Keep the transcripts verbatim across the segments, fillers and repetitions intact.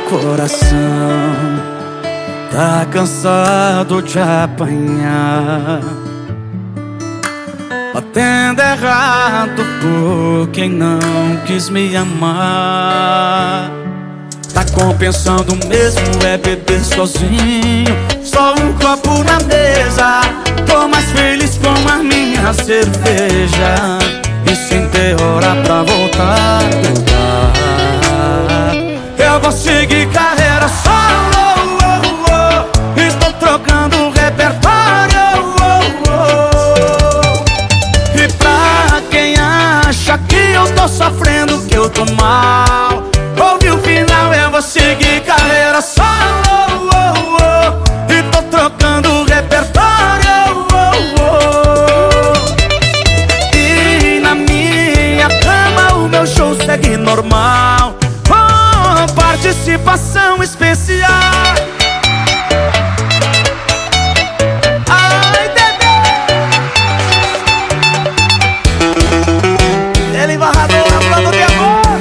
coração tá cansado de apanhar, batendo errado por quem não quis me amar. Tá compensando mesmo é beber sozinho, só um copo na mesa. Tô mais feliz com a minha cerveja e sem ter hora pra voltar do bar. Eu vou seguir carreira solo, oh, oh, oh. Estou trocando repertório, oh, oh, oh. E pra quem acha que eu tô sofrendo, que eu tô mal, ouve o final, eu vou seguir carreira solo, oh, oh. E tô trocando repertório, oh, oh. E na minha cama o meu show segue normal, com participação especial. Ai, bebê, ele embarrador, falando de amor.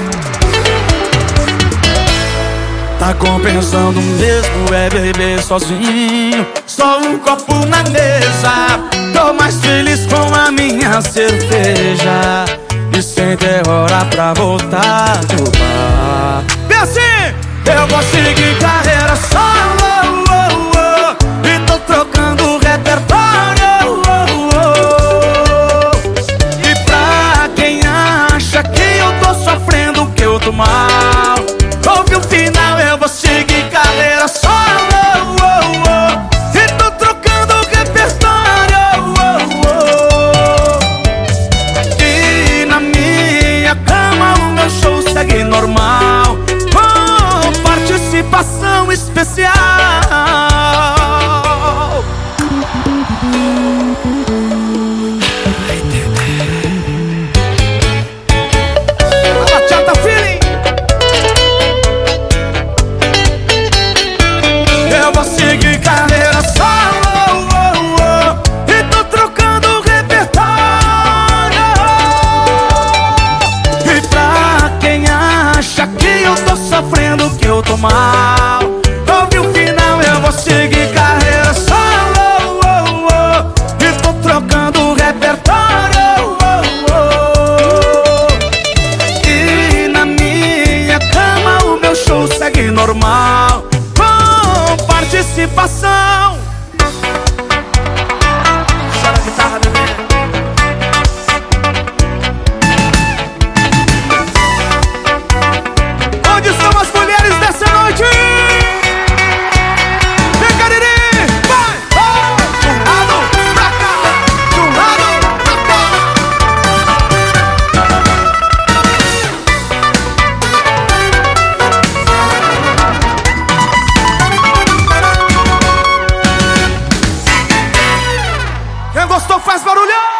Tá compensando mesmo é beber sozinho, só um copo na mesa. Tô mais feliz com a minha cerveja e sem ter hora pra voltar do bar. E assim, eu vou seguir carreira solo, oh, oh, e tô trocando repertório, oh, oh. E pra quem acha que eu tô sofrendo, que eu tô mal, ouve o final, eu vou seguir carreira solo, oh, oh. E tô trocando repertório, oh, oh. E na minha cama o meu show segue normal, com participação especial. Bachata feeling. Eu vou seguir carreira solo, oh, oh, e tô trocando repertório. E pra quem acha que eu tô sofrendo, que eu tô mal, ouve o final, eu vou seguir carreira solo, oh, oh, e tô trocando repertório, oh, oh. E na minha cama o meu show segue normal, com participação. Chora a guitarra, bebê. Onde estão as mulheres dessa noite? Vem, Cariri! Vai! Vai! De um lado pra cá, de um lado pra cá. Quem gostou faz barulho!